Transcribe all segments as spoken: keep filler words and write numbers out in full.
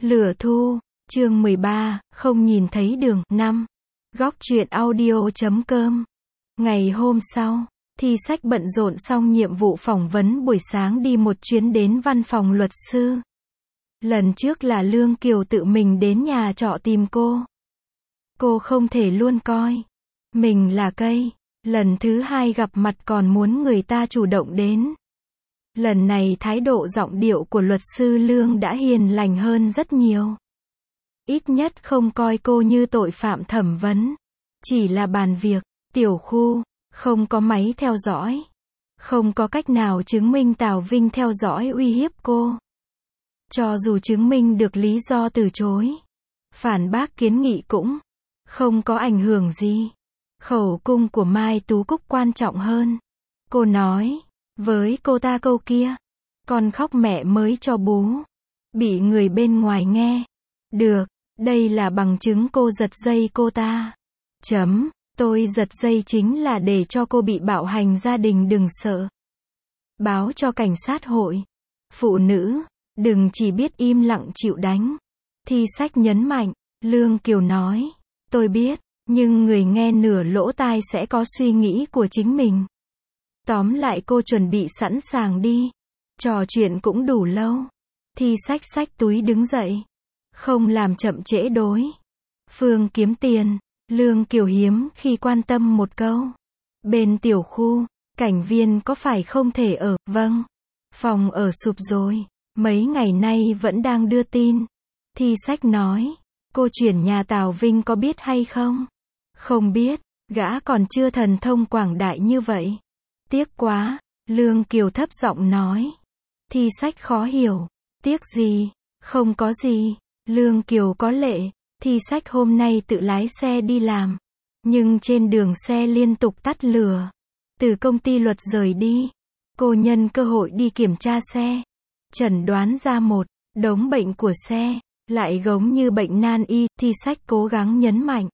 Lửa thu, chương mười ba, không nhìn thấy đường, năm. Góc truyện audio chấm com. Ngày hôm sau, Thi Sách bận rộn xong nhiệm vụ phỏng vấn buổi sáng đi một chuyến đến văn phòng luật sư. Lần trước là Lương Kiều tự mình đến nhà trọ tìm cô. Cô không thể luôn coi mình là cây. Lần thứ hai gặp mặt còn muốn người ta chủ động đến. Lần này thái độ giọng điệu của luật sư Lương đã hiền lành hơn rất nhiều. Ít nhất không coi cô như tội phạm thẩm vấn. Chỉ là bàn việc, tiểu khu, không có máy theo dõi. Không có cách nào chứng minh Tào Vinh theo dõi uy hiếp cô. Cho dù chứng minh được lý do từ chối, phản bác kiến nghị cũng không có ảnh hưởng gì. Khẩu cung của Mai Tú Cúc quan trọng hơn. Cô nói với cô ta câu kia, con khóc mẹ mới cho bú. Bị người bên ngoài nghe được, đây là bằng chứng cô giật dây cô ta. Chấm, tôi giật dây chính là để cho cô bị bạo hành gia đình đừng sợ. Báo cho cảnh sát hội. Phụ nữ, đừng chỉ biết im lặng chịu đánh. Thi Sách nhấn mạnh, Lương Kiều nói, tôi biết, nhưng người nghe nửa lỗ tai sẽ có suy nghĩ của chính mình. Tóm lại cô chuẩn bị sẵn sàng đi. Trò chuyện cũng đủ lâu. Thi Sách xách túi đứng dậy. Không làm chậm trễ đối phương kiếm tiền. Lương Kiều hiếm khi quan tâm một câu. Bên tiểu khu, cảnh viên có phải không thể ở? Vâng. Phòng ở sụp rồi. Mấy ngày nay vẫn đang đưa tin. Thi Sách nói, cô chuyển nhà Tào Vinh có biết hay không? Không biết, gã còn chưa thần thông quảng đại như vậy. Tiếc quá, Lương Kiều thấp giọng nói. Thi Sách khó hiểu, tiếc gì? Không có gì. Lương Kiều có lệ, Thi Sách hôm nay tự lái xe đi làm. Nhưng trên đường xe liên tục tắt lửa. Từ công ty luật rời đi, cô nhân cơ hội đi kiểm tra xe. Chẩn đoán ra một đống bệnh của xe, lại giống như bệnh nan y. Thi Sách cố gắng nhấn mạnh.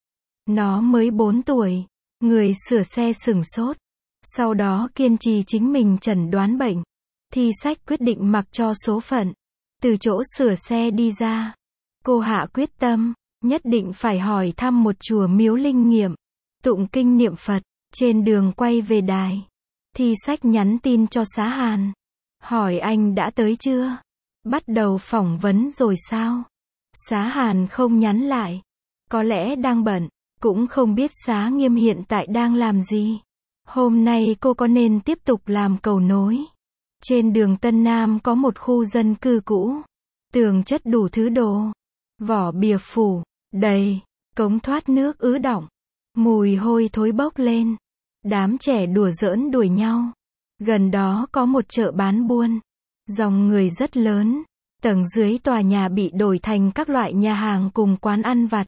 Nó mới bốn tuổi. Người sửa xe sửng sốt. Sau đó kiên trì chính mình chẩn đoán bệnh. Thi Sách quyết định mặc cho số phận. Từ chỗ sửa xe đi ra. Cô hạ quyết tâm, nhất định phải hỏi thăm một chùa miếu linh nghiệm. Tụng kinh niệm Phật. Trên đường quay về đài, Thi Sách nhắn tin cho Xá Hàn. Hỏi anh đã tới chưa? Bắt đầu phỏng vấn rồi sao? Xá Hàn không nhắn lại. Có lẽ đang bận. Cũng không biết Xá Nghiêm hiện tại đang làm gì. Hôm nay cô có nên tiếp tục làm cầu nối. Trên đường Tân Nam có một khu dân cư cũ. Tường chất đủ thứ đồ. Vỏ bìa phủ, đầy. Cống thoát nước ứ đọng. Mùi hôi thối bốc lên. Đám trẻ đùa giỡn đuổi nhau. Gần đó có một chợ bán buôn. Dòng người rất lớn. Tầng dưới tòa nhà bị đổi thành các loại nhà hàng cùng quán ăn vặt.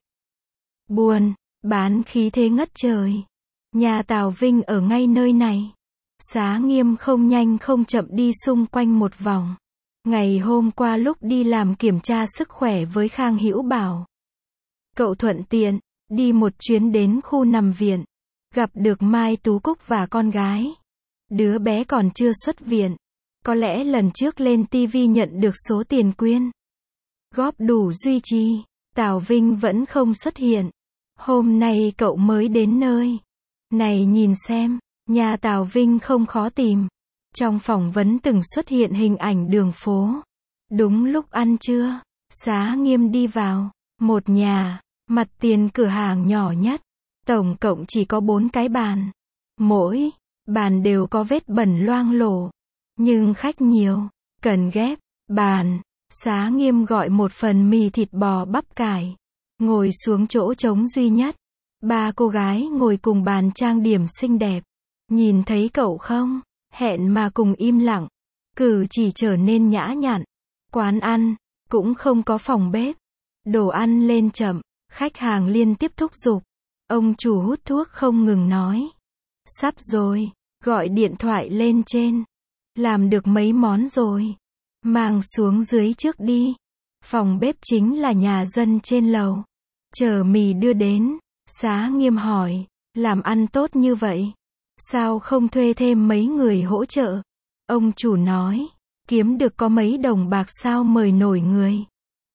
Buôn, bán khí thế ngất trời. Nhà Tào Vinh ở ngay nơi này. Xá Nghiêm không nhanh không chậm đi xung quanh một vòng. Ngày hôm qua lúc đi làm kiểm tra sức khỏe với Khang Hữu Bảo. Cậu thuận tiện, đi một chuyến đến khu nằm viện. Gặp được Mai Tú Cúc và con gái. Đứa bé còn chưa xuất viện. Có lẽ lần trước lên ti vi nhận được số tiền quyên góp đủ duy trì. Tào Vinh vẫn không xuất hiện. Hôm nay cậu mới đến nơi này nhìn xem. Nhà Tào Vinh không khó tìm. Trong phỏng vấn từng xuất hiện hình ảnh đường phố. Đúng lúc ăn trưa, Xá Nghiêm đi vào một nhà, mặt tiền cửa hàng nhỏ nhất. Tổng cộng chỉ có bốn cái bàn. Mỗi bàn đều có vết bẩn loang lổ. Nhưng khách nhiều, cần ghép bàn. Xá Nghiêm gọi một phần mì thịt bò bắp cải. Ngồi xuống chỗ trống duy nhất. Ba cô gái ngồi cùng bàn trang điểm xinh đẹp. Nhìn thấy cậu không? Hẹn mà cùng im lặng. Cử chỉ trở nên nhã nhặn. Quán ăn cũng không có phòng bếp. Đồ ăn lên chậm. Khách hàng liên tiếp thúc giục. Ông chủ hút thuốc không ngừng nói. Sắp rồi. Gọi điện thoại lên trên. Làm được mấy món rồi. Mang xuống dưới trước đi. Phòng bếp chính là nhà dân trên lầu. Chờ mì đưa đến. Xá Nghiêm hỏi. Làm ăn tốt như vậy. Sao không thuê thêm mấy người hỗ trợ? Ông chủ nói. Kiếm được có mấy đồng bạc sao mời nổi người.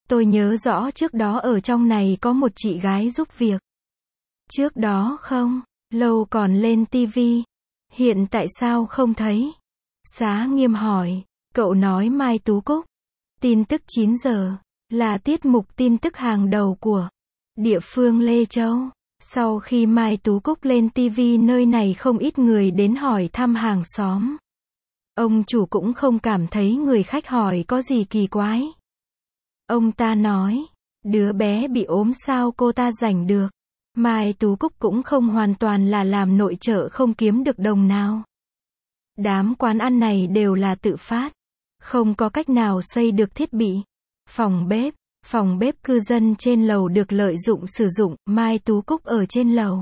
Tôi nhớ rõ trước đó ở trong này có một chị gái giúp việc. Trước đó không, lâu còn lên tivi. Hiện tại sao không thấy? Xá Nghiêm hỏi. Cậu nói Mai Tú Cúc. Tin tức chín giờ, là tiết mục tin tức hàng đầu của địa phương Lê Châu. Sau khi Mai Tú Cúc lên tivi nơi này không ít người đến hỏi thăm hàng xóm. Ông chủ cũng không cảm thấy người khách hỏi có gì kỳ quái. Ông ta nói, đứa bé bị ốm sao cô ta rảnh được. Mai Tú Cúc cũng không hoàn toàn là làm nội trợ không kiếm được đồng nào. Đám quán ăn này đều là tự phát. Không có cách nào xây được thiết bị. Phòng bếp, phòng bếp cư dân trên lầu được lợi dụng sử dụng, Mai Tú Cúc ở trên lầu.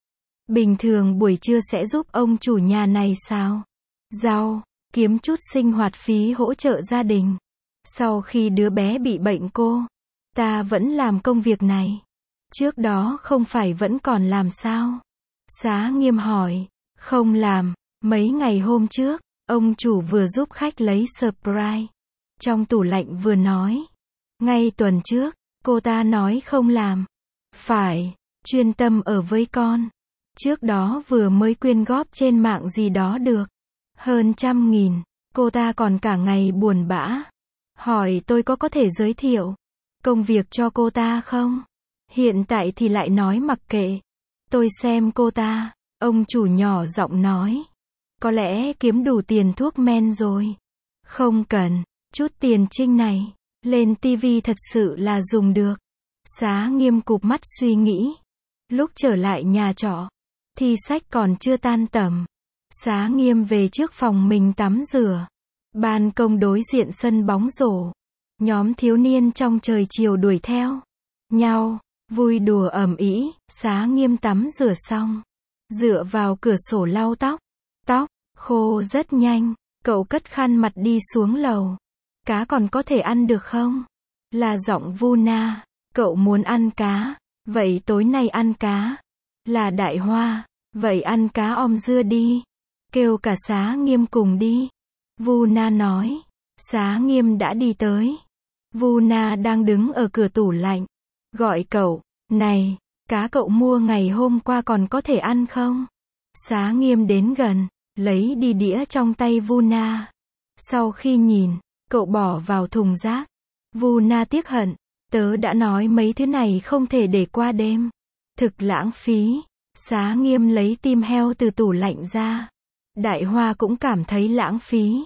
Bình thường buổi trưa sẽ giúp ông chủ nhà này xào rau, kiếm chút sinh hoạt phí hỗ trợ gia đình. Sau khi đứa bé bị bệnh cô ta vẫn làm công việc này. Trước đó không phải vẫn còn làm sao? Xá Nghiêm hỏi. Không làm, mấy ngày hôm trước, ông chủ vừa giúp khách lấy surprise. Trong tủ lạnh vừa nói. Ngay tuần trước, cô ta nói không làm. Phải, chuyên tâm ở với con. Trước đó vừa mới quyên góp trên mạng gì đó được. Hơn trăm nghìn, cô ta còn cả ngày buồn bã. Hỏi tôi có có thể giới thiệu công việc cho cô ta không? Hiện tại thì lại nói mặc kệ. Tôi xem cô ta, ông chủ nhỏ giọng nói. Có lẽ kiếm đủ tiền thuốc men rồi. Không cần, chút tiền trinh này, lên tivi thật sự là dùng được. Xá Nghiêm cụp mắt suy nghĩ. Lúc trở lại nhà trọ, thi sách còn chưa tan tầm. Xá Nghiêm về trước phòng mình tắm rửa. Ban công đối diện sân bóng rổ. Nhóm thiếu niên trong trời chiều đuổi theo nhau, vui đùa ầm ĩ. Xá Nghiêm tắm rửa xong, dựa vào cửa sổ lau tóc. Tóc khô rất nhanh, cậu cất khăn mặt đi xuống lầu. Cá còn có thể ăn được không? Là giọng Vu Na. Cậu muốn ăn cá, vậy tối nay ăn cá. Là Đại Hoa, vậy ăn cá om dưa đi. Kêu cả Xá Nghiêm cùng đi. Vu Na nói. Xá Nghiêm đã đi tới. Vu Na đang đứng ở cửa tủ lạnh. Gọi cậu. Này, cá cậu mua ngày hôm qua còn có thể ăn không? Xá Nghiêm đến gần, lấy đi đĩa trong tay Vu Na. Sau khi nhìn, cậu bỏ vào thùng rác. Vu Na tiếc hận. Tớ đã nói mấy thứ này không thể để qua đêm. Thực lãng phí. Xá Nghiêm lấy tim heo từ tủ lạnh ra. Đại Hoa cũng cảm thấy lãng phí.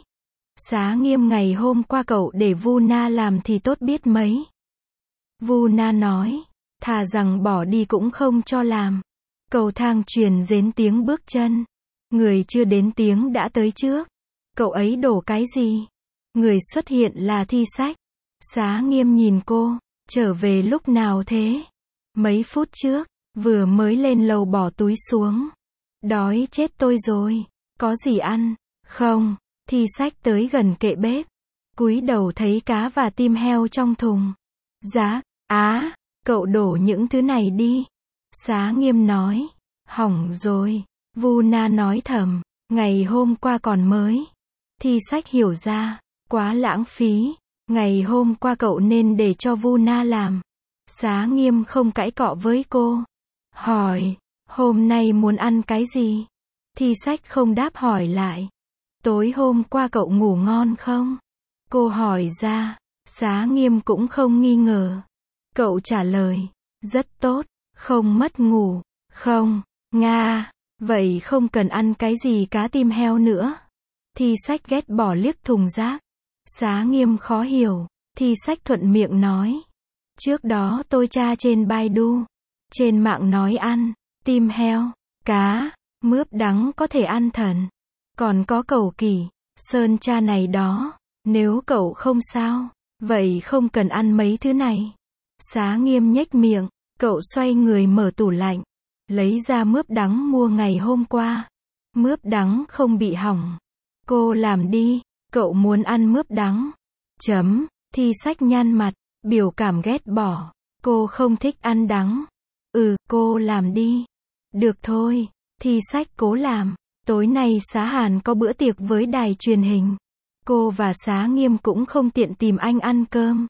Xá Nghiêm ngày hôm qua cậu để Vu Na làm thì tốt biết mấy. Vu Na nói. Thà rằng bỏ đi cũng không cho làm. Cầu thang truyền đến tiếng bước chân. Người chưa đến tiếng đã tới trước. Cậu ấy đổ cái gì? Người xuất hiện là Thi Sách. Xá Nghiêm nhìn cô. Trở về lúc nào thế? Mấy phút trước, vừa mới lên lầu bỏ túi xuống. Đói chết tôi rồi. Có gì ăn? Không. Thi Sách tới gần kệ bếp. Cúi đầu thấy cá và tim heo trong thùng. Giá, á, cậu đổ những thứ này đi. Xá Nghiêm nói. Hỏng rồi. Vu Na nói thầm. Ngày hôm qua còn mới. Thi Sách hiểu ra. Quá lãng phí. Ngày hôm qua cậu nên để cho Vu Na làm. Xá Nghiêm không cãi cọ với cô. Hỏi. Hôm nay muốn ăn cái gì? Thi Sách không đáp hỏi lại. Tối hôm qua cậu ngủ ngon không? Cô hỏi ra. Xá Nghiêm cũng không nghi ngờ. Cậu trả lời. Rất tốt. Không mất ngủ. Không. Nga. Vậy không cần ăn cái gì cá tim heo nữa. Thi Sách ghét bỏ liếc thùng rác. Xá Nghiêm khó hiểu. Thi Sách thuận miệng nói. Trước đó tôi tra trên Baidu. Trên mạng nói ăn. Tim heo. Cá. Mướp đắng có thể ăn thần. Còn có cẩu kỳ. Sơn tra này đó. Nếu cậu không sao. Vậy không cần ăn mấy thứ này. Xá Nghiêm nhếch miệng. Cậu xoay người mở tủ lạnh. Lấy ra mướp đắng mua ngày hôm qua. Mướp đắng không bị hỏng. Cô làm đi. Cậu muốn ăn mướp đắng. Chấm. Thi Sách nhăn mặt. Biểu cảm ghét bỏ. Cô không thích ăn đắng. Ừ, cô làm đi. Được thôi. Thi Sách cố làm. Tối nay Xá Hàn có bữa tiệc với đài truyền hình. Cô và Xá Nghiêm cũng không tiện tìm anh ăn cơm.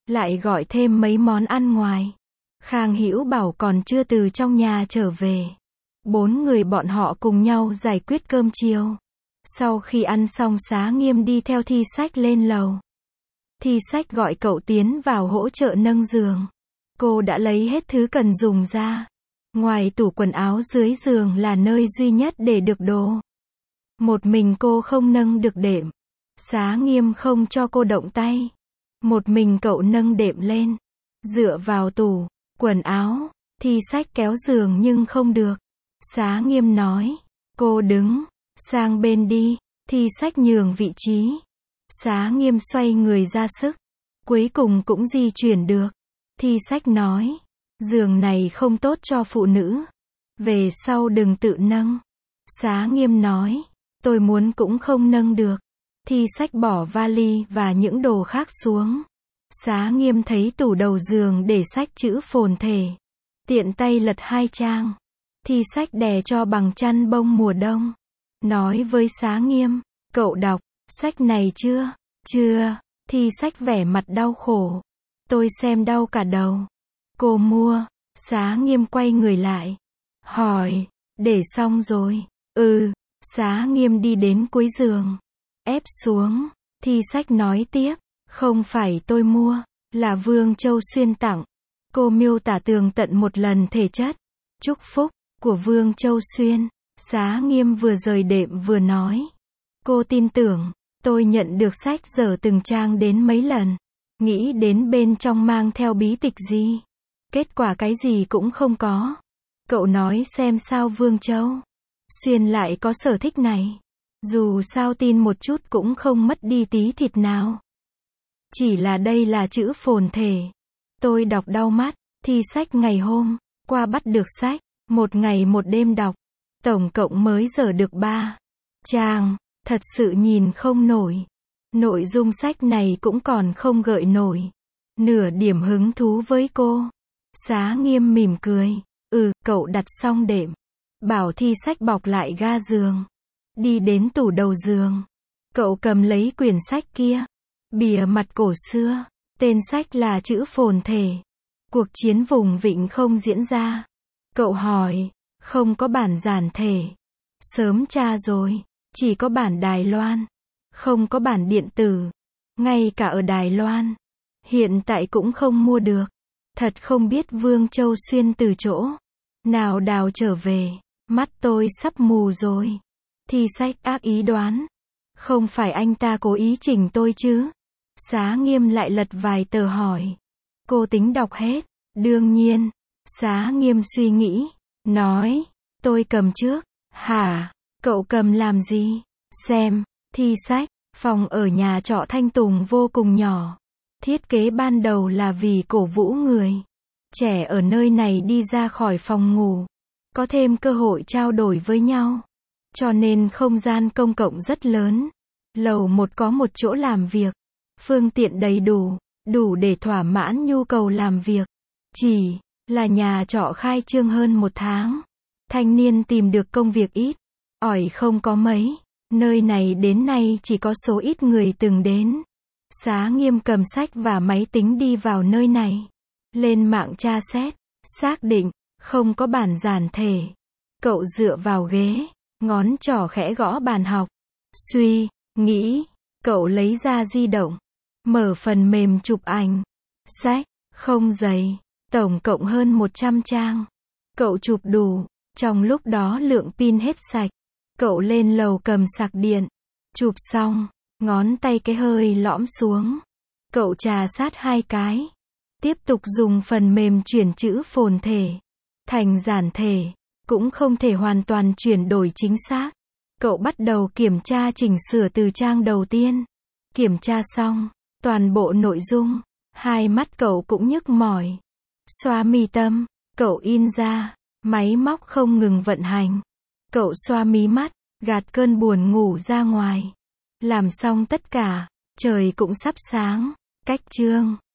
lại gọi thêm mấy món ăn ngoài. Khang Hữu Bảo còn chưa từ trong nhà trở về. Bốn người bọn họ cùng nhau giải quyết cơm chiều. Sau khi ăn xong Xá Nghiêm đi theo Thi Sách lên lầu. Thi Sách gọi cậu tiến vào hỗ trợ nâng giường. Cô đã lấy hết thứ cần dùng ra. Ngoài tủ quần áo dưới giường là nơi duy nhất để được đồ. Một mình cô không nâng được đệm. Xá Nghiêm không cho cô động tay. Một mình cậu nâng đệm lên. Dựa vào tủ quần áo. Thi Sách kéo giường nhưng không được. Xá Nghiêm nói. Cô đứng sang bên đi. Thi Sách nhường vị trí. Xá Nghiêm xoay người ra sức. Cuối cùng cũng di chuyển được. Thi Sách nói. Giường này không tốt cho phụ nữ. Về sau đừng tự nâng. Xá Nghiêm nói. Tôi muốn cũng không nâng được. Thi Sách bỏ vali và những đồ khác xuống. Xá Nghiêm thấy tủ đầu giường để sách chữ phồn thể. Tiện tay lật hai trang. Thi Sách đè cho bằng chăn bông mùa đông. Nói với Xá Nghiêm. Cậu đọc sách này chưa? Chưa. Thi Sách vẻ mặt đau khổ. Tôi xem đau cả đầu. Cô mua. Xá Nghiêm quay người lại. Hỏi. Để xong rồi. Ừ. Xá Nghiêm đi đến cuối giường. Ép xuống. Thi Sách nói tiếp. Không phải tôi mua. Là Vương Châu Xuyên tặng. Cô miêu tả tường tận một lần thể chất. Chúc phúc. Của Vương Châu Xuyên. Xá Nghiêm vừa rời đệm vừa nói. Cô tin tưởng. Tôi nhận được sách dở từng trang đến mấy lần. Nghĩ đến bên trong mang theo bí tịch gì. Kết quả cái gì cũng không có. Cậu nói xem sao Vương Châu Xuyên lại có sở thích này. Dù sao tin một chút cũng không mất đi tí thịt nào. Chỉ là đây là chữ phồn thể. Tôi đọc đau mắt. Thi Sách ngày hôm qua bắt được sách. Một ngày một đêm đọc. Tổng cộng mới dở được ba trang. Thật sự nhìn không nổi. Nội dung sách này cũng còn không gợi nổi nửa điểm hứng thú với cô. Xá Nghiêm mỉm cười. Ừ, cậu đặt xong đệm. Bảo Thi Sách bọc lại ga giường. Đi đến tủ đầu giường. Cậu cầm lấy quyển sách kia. Bìa mặt cổ xưa. Tên sách là chữ phồn thể. Cuộc chiến vùng vịnh không diễn ra. Cậu hỏi. Không có bản giản thể. Sớm tra rồi. Chỉ có bản Đài Loan. Không có bản điện tử. Ngay cả ở Đài Loan. Hiện tại cũng không mua được. Thật không biết Vương Châu Xuyên từ chỗ nào đào trở về. Mắt tôi sắp mù rồi. Thi Sách ác ý đoán. Không phải anh ta cố ý chỉnh tôi chứ? Xá Nghiêm lại lật vài tờ hỏi. Cô tính đọc hết. Đương nhiên. Xá Nghiêm suy nghĩ. Nói. Tôi cầm trước. Hả? Cậu cầm làm gì? Xem. Thi Sách. Phòng ở nhà trọ Thanh Tùng vô cùng nhỏ. Thiết kế ban đầu là vì cổ vũ người trẻ ở nơi này đi ra khỏi phòng ngủ. Có thêm cơ hội trao đổi với nhau. Cho nên không gian công cộng rất lớn. Lầu một có một chỗ làm việc. Phương tiện đầy đủ. Đủ để thỏa mãn nhu cầu làm việc. Chỉ là nhà trọ khai trương hơn một tháng. Thanh niên tìm được công việc ít. Ỏi không có mấy. Nơi này đến nay chỉ có số ít người từng đến. Xá Nghiêm cầm sách và máy tính đi vào nơi này. Lên mạng tra xét. Xác định. Không có bản giản thể. Cậu dựa vào ghế. Ngón trỏ khẽ gõ bàn học. Suy nghĩ. Cậu lấy ra di động. Mở phần mềm chụp ảnh. Sách. Không dày. Tổng cộng hơn một trăm trang. Cậu chụp đủ. Trong lúc đó lượng pin hết sạch. Cậu lên lầu cầm sạc điện. Chụp xong. Ngón tay cái hơi lõm xuống. Cậu chà sát hai cái. Tiếp tục dùng phần mềm chuyển chữ phồn thể thành giản thể. Cũng không thể hoàn toàn chuyển đổi chính xác. Cậu bắt đầu kiểm tra chỉnh sửa từ trang đầu tiên. Kiểm tra xong. Toàn bộ nội dung. Hai mắt cậu cũng nhức mỏi. Xoa mi tâm. Cậu in ra. Máy móc không ngừng vận hành. Cậu xoa mí mắt. Gạt cơn buồn ngủ ra ngoài. Làm xong tất cả. Trời cũng sắp sáng. Cách chương.